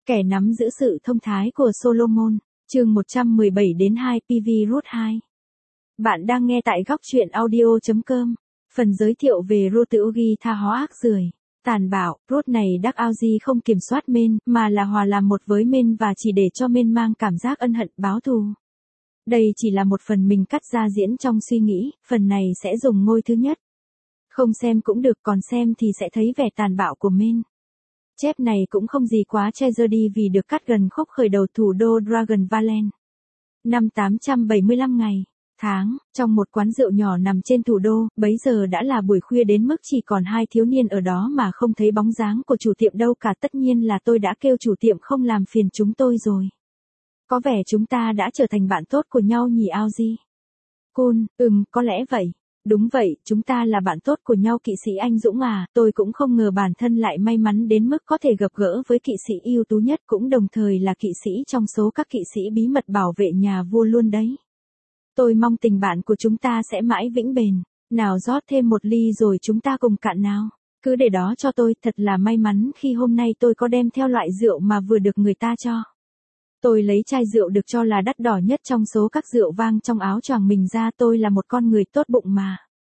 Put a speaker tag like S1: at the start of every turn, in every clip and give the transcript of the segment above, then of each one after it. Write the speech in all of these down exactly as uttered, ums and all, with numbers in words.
S1: Kẻ nắm giữ sự thông thái của Solomon, chương một trăm mười bảy đến hai pê vê Root hai. Bạn đang nghe tại góc truyện audio chấm com. Phần giới thiệu về Root tự ghi tha hóa ác rưởi, tàn bạo. Root này đắc Augie không kiểm soát Men, mà là hòa làm một với Men và chỉ để cho Men mang cảm giác ân hận báo thù. Đây chỉ là một phần mình cắt ra diễn trong suy nghĩ, phần này sẽ dùng ngôi thứ nhất. Không xem cũng được, còn xem thì sẽ thấy vẻ tàn bạo của Men. Chép này cũng không gì quá tragedy vì được cắt gần khúc khởi đầu thủ đô Dragon Valen. Năm tám trăm bảy mươi lăm ngày, tháng, trong một quán rượu nhỏ nằm trên thủ đô, bấy giờ đã là buổi khuya đến mức chỉ còn hai thiếu niên ở đó mà không thấy bóng dáng của chủ tiệm đâu cả. Tất nhiên là tôi đã kêu chủ tiệm không làm phiền chúng tôi rồi. Có vẻ chúng ta đã trở thành bạn tốt của nhau nhỉ Augie? Cool, ừm, có lẽ vậy. Đúng vậy, chúng ta là bạn tốt của nhau kỵ sĩ anh Dũng à, tôi cũng không ngờ bản thân lại may mắn đến mức có thể gặp gỡ với kỵ sĩ ưu tú nhất cũng đồng thời là kỵ sĩ trong số các kỵ sĩ bí mật bảo vệ nhà vua luôn đấy. Tôi mong tình bạn của chúng ta sẽ mãi vĩnh bền, nào rót thêm một ly rồi chúng ta cùng cạn nào. Cứ để đó cho tôi, thật là may mắn khi hôm nay tôi có đem theo loại rượu mà vừa được người ta cho. Tôi lấy chai rượu được cho là đắt đỏ nhất trong số các rượu vang trong áo choàng mình ra. Tôi là một con người tốt bụng mà.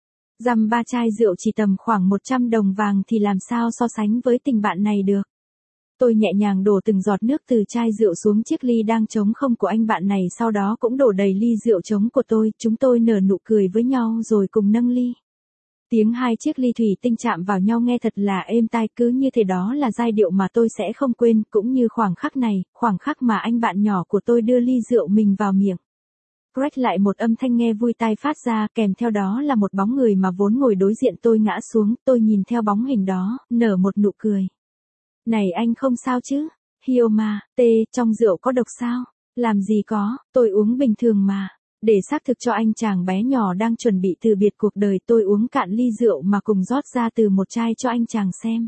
S1: Dăm ba chai rượu chỉ tầm khoảng một trăm đồng vàng thì làm sao so sánh với tình bạn này được. Tôi nhẹ nhàng đổ từng giọt nước từ chai rượu xuống chiếc ly đang trống không của anh bạn này, sau đó cũng đổ đầy ly rượu trống của tôi. Chúng tôi nở nụ cười với nhau rồi cùng nâng ly. Tiếng hai chiếc ly thủy tinh chạm vào nhau nghe thật là êm tai, cứ như thế đó là giai điệu mà tôi sẽ không quên, cũng như khoảng khắc này, khoảng khắc mà anh bạn nhỏ của tôi đưa ly rượu mình vào miệng. Crack lại một âm thanh nghe vui tai phát ra, kèm theo đó là một bóng người mà vốn ngồi đối diện tôi ngã xuống. Tôi nhìn theo bóng hình đó, nở một nụ cười. Này anh không sao chứ? Hyoma, tê, trong rượu có độc sao? Làm gì có, tôi uống bình thường mà. Để xác thực cho anh chàng bé nhỏ đang chuẩn bị từ biệt cuộc đời, tôi uống cạn ly rượu mà cùng rót ra từ một chai cho anh chàng xem.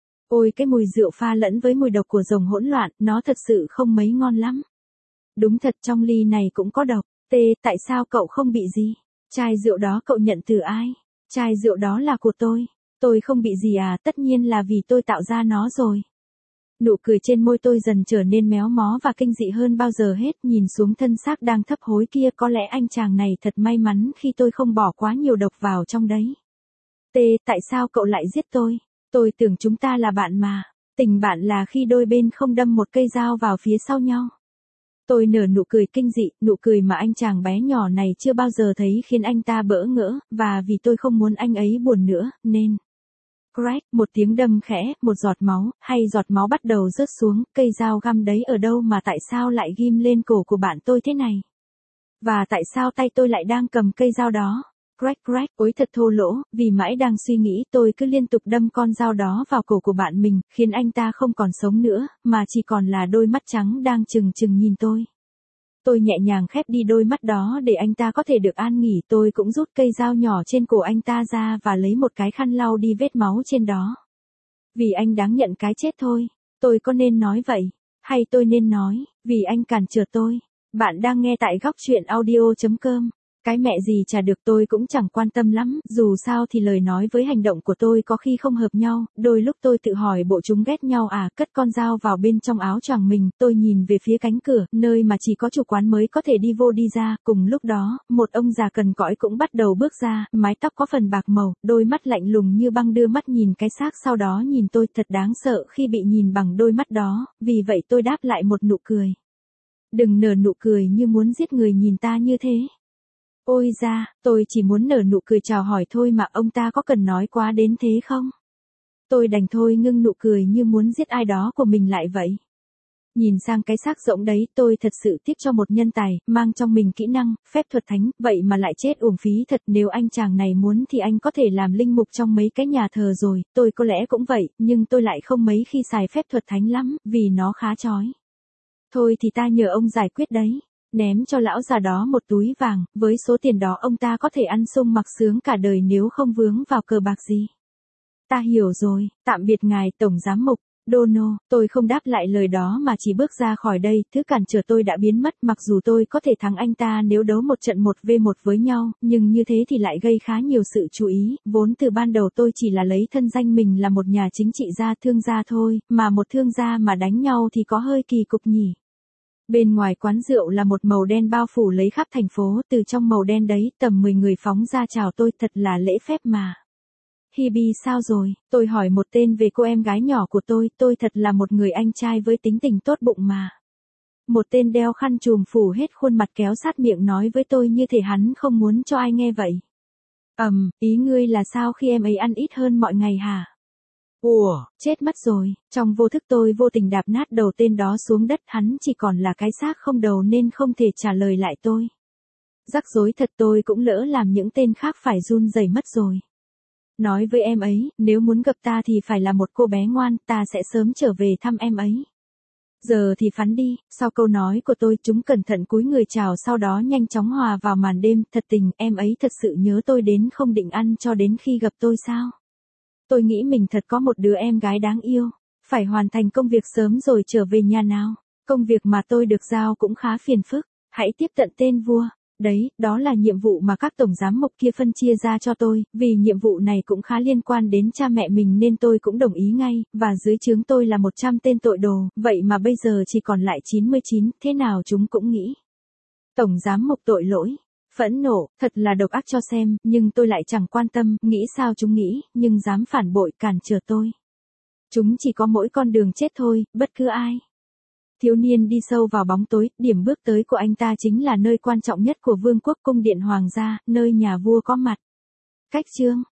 S1: Ôi cái mùi rượu pha lẫn với mùi độc của rồng hỗn loạn, nó thật sự không mấy ngon lắm. Đúng thật, trong ly này cũng có độc. Tê, tại sao cậu không bị gì? Chai rượu đó cậu nhận từ ai? Chai rượu đó là của tôi. Tôi không bị gì à, tất nhiên là vì tôi tạo ra nó rồi. Nụ cười trên môi tôi dần trở nên méo mó và kinh dị hơn bao giờ hết, nhìn xuống thân xác đang thấp hối kia, có lẽ anh chàng này thật may mắn khi tôi không bỏ quá nhiều độc vào trong đấy. Tê, tại sao cậu lại giết tôi? Tôi tưởng chúng ta là bạn mà. Tình bạn là khi đôi bên không đâm một cây dao vào phía sau nhau. Tôi nở nụ cười kinh dị, nụ cười mà anh chàng bé nhỏ này chưa bao giờ thấy, khiến anh ta bỡ ngỡ, và vì tôi không muốn anh ấy buồn nữa, nên... Crack, một tiếng đâm khẽ, một giọt máu, hay giọt máu bắt đầu rớt xuống, cây dao găm đấy ở đâu mà tại sao lại ghim lên cổ của bạn tôi thế này? Và tại sao tay tôi lại đang cầm cây dao đó? Crack crack, ối thật thô lỗ, vì mãi đang suy nghĩ tôi cứ liên tục đâm con dao đó vào cổ của bạn mình, khiến anh ta không còn sống nữa, mà chỉ còn là đôi mắt trắng đang trừng trừng nhìn tôi. Tôi nhẹ nhàng khép đi đôi mắt đó để anh ta có thể được an nghỉ. Tôi cũng rút cây dao nhỏ trên cổ anh ta ra và lấy một cái khăn lau đi vết máu trên đó. Vì anh đáng nhận cái chết thôi. Tôi có nên nói vậy? Hay tôi nên nói, vì anh cản trở tôi? Bạn đang nghe tại góc truyện audio chấm com. Cái mẹ gì chả được, tôi cũng chẳng quan tâm lắm, dù sao thì lời nói với hành động của tôi có khi không hợp nhau, đôi lúc tôi tự hỏi bộ chúng ghét nhau à. Cất con dao vào bên trong áo choàng mình, tôi nhìn về phía cánh cửa, nơi mà chỉ có chủ quán mới có thể đi vô đi ra. Cùng lúc đó, một ông già cằn cõi cũng bắt đầu bước ra, mái tóc có phần bạc màu, đôi mắt lạnh lùng như băng đưa mắt nhìn cái xác sau đó nhìn tôi. Thật đáng sợ khi bị nhìn bằng đôi mắt đó, vì vậy tôi đáp lại một nụ cười. Đừng nở nụ cười như muốn giết người nhìn ta như thế. Ôi da, tôi chỉ muốn nở nụ cười chào hỏi thôi mà, ông ta có cần nói quá đến thế không? Tôi đành thôi ngưng nụ cười như muốn giết ai đó của mình lại vậy. Nhìn sang cái xác rỗng đấy, tôi thật sự tiếc cho một nhân tài, mang trong mình kỹ năng, phép thuật thánh, vậy mà lại chết uổng phí thật. Nếu anh chàng này muốn thì anh có thể làm linh mục trong mấy cái nhà thờ rồi, tôi có lẽ cũng vậy, nhưng tôi lại không mấy khi xài phép thuật thánh lắm, vì nó khá chói. Thôi thì ta nhờ ông giải quyết đấy. Ném cho lão già đó một túi vàng, với số tiền đó ông ta có thể ăn sung mặc sướng cả đời nếu không vướng vào cờ bạc gì. Ta hiểu rồi, tạm biệt ngài tổng giám mục. Dono, tôi không đáp lại lời đó mà chỉ bước ra khỏi đây, thứ cản trở tôi đã biến mất, mặc dù tôi có thể thắng anh ta nếu đấu một trận một v một với nhau, nhưng như thế thì lại gây khá nhiều sự chú ý, vốn từ ban đầu tôi chỉ là lấy thân danh mình là một nhà chính trị gia thương gia thôi, mà một thương gia mà đánh nhau thì có hơi kỳ cục nhỉ. Bên ngoài quán rượu là một màu đen bao phủ lấy khắp thành phố, từ trong màu đen đấy, tầm mười người phóng ra chào tôi, thật là lễ phép mà. Hibi sao rồi, tôi hỏi một tên về cô em gái nhỏ của tôi, tôi thật là một người anh trai với tính tình tốt bụng mà. Một tên đeo khăn trùm phủ hết khuôn mặt kéo sát miệng nói với tôi như thể hắn không muốn cho ai nghe vậy. Ầm, um, ý ngươi là sao khi em ấy ăn ít hơn mọi ngày hả? Ủa, chết mất rồi, trong vô thức tôi vô tình đạp nát đầu tên đó xuống đất, hắn chỉ còn là cái xác không đầu nên không thể trả lời lại tôi. Rắc rối thật, tôi cũng lỡ làm những tên khác phải run rẩy mất rồi. Nói với em ấy, nếu muốn gặp ta thì phải là một cô bé ngoan, ta sẽ sớm trở về thăm em ấy. Giờ thì phắn đi, sau câu nói của tôi chúng cẩn thận cúi người chào sau đó nhanh chóng hòa vào màn đêm, thật tình em ấy thật sự nhớ tôi đến không định ăn cho đến khi gặp tôi sao. Tôi nghĩ mình thật có một đứa em gái đáng yêu, phải hoàn thành công việc sớm rồi trở về nhà nào. Công việc mà tôi được giao cũng khá phiền phức, hãy tiếp tận tên vua. Đấy, đó là nhiệm vụ mà các tổng giám mục kia phân chia ra cho tôi, vì nhiệm vụ này cũng khá liên quan đến cha mẹ mình nên tôi cũng đồng ý ngay, và dưới trướng tôi là một trăm tên tội đồ, vậy mà bây giờ chỉ còn lại chín mươi chín, thế nào chúng cũng nghĩ. Tổng giám mục tội lỗi, phẫn nộ, thật là độc ác cho xem, nhưng tôi lại chẳng quan tâm, nghĩ sao chúng nghĩ, nhưng dám phản bội cản trở tôi. Chúng chỉ có mỗi con đường chết thôi, bất cứ ai. Thiếu niên đi sâu vào bóng tối, điểm bước tới của anh ta chính là nơi quan trọng nhất của vương quốc, cung điện hoàng gia, nơi nhà vua có mặt. Cách chương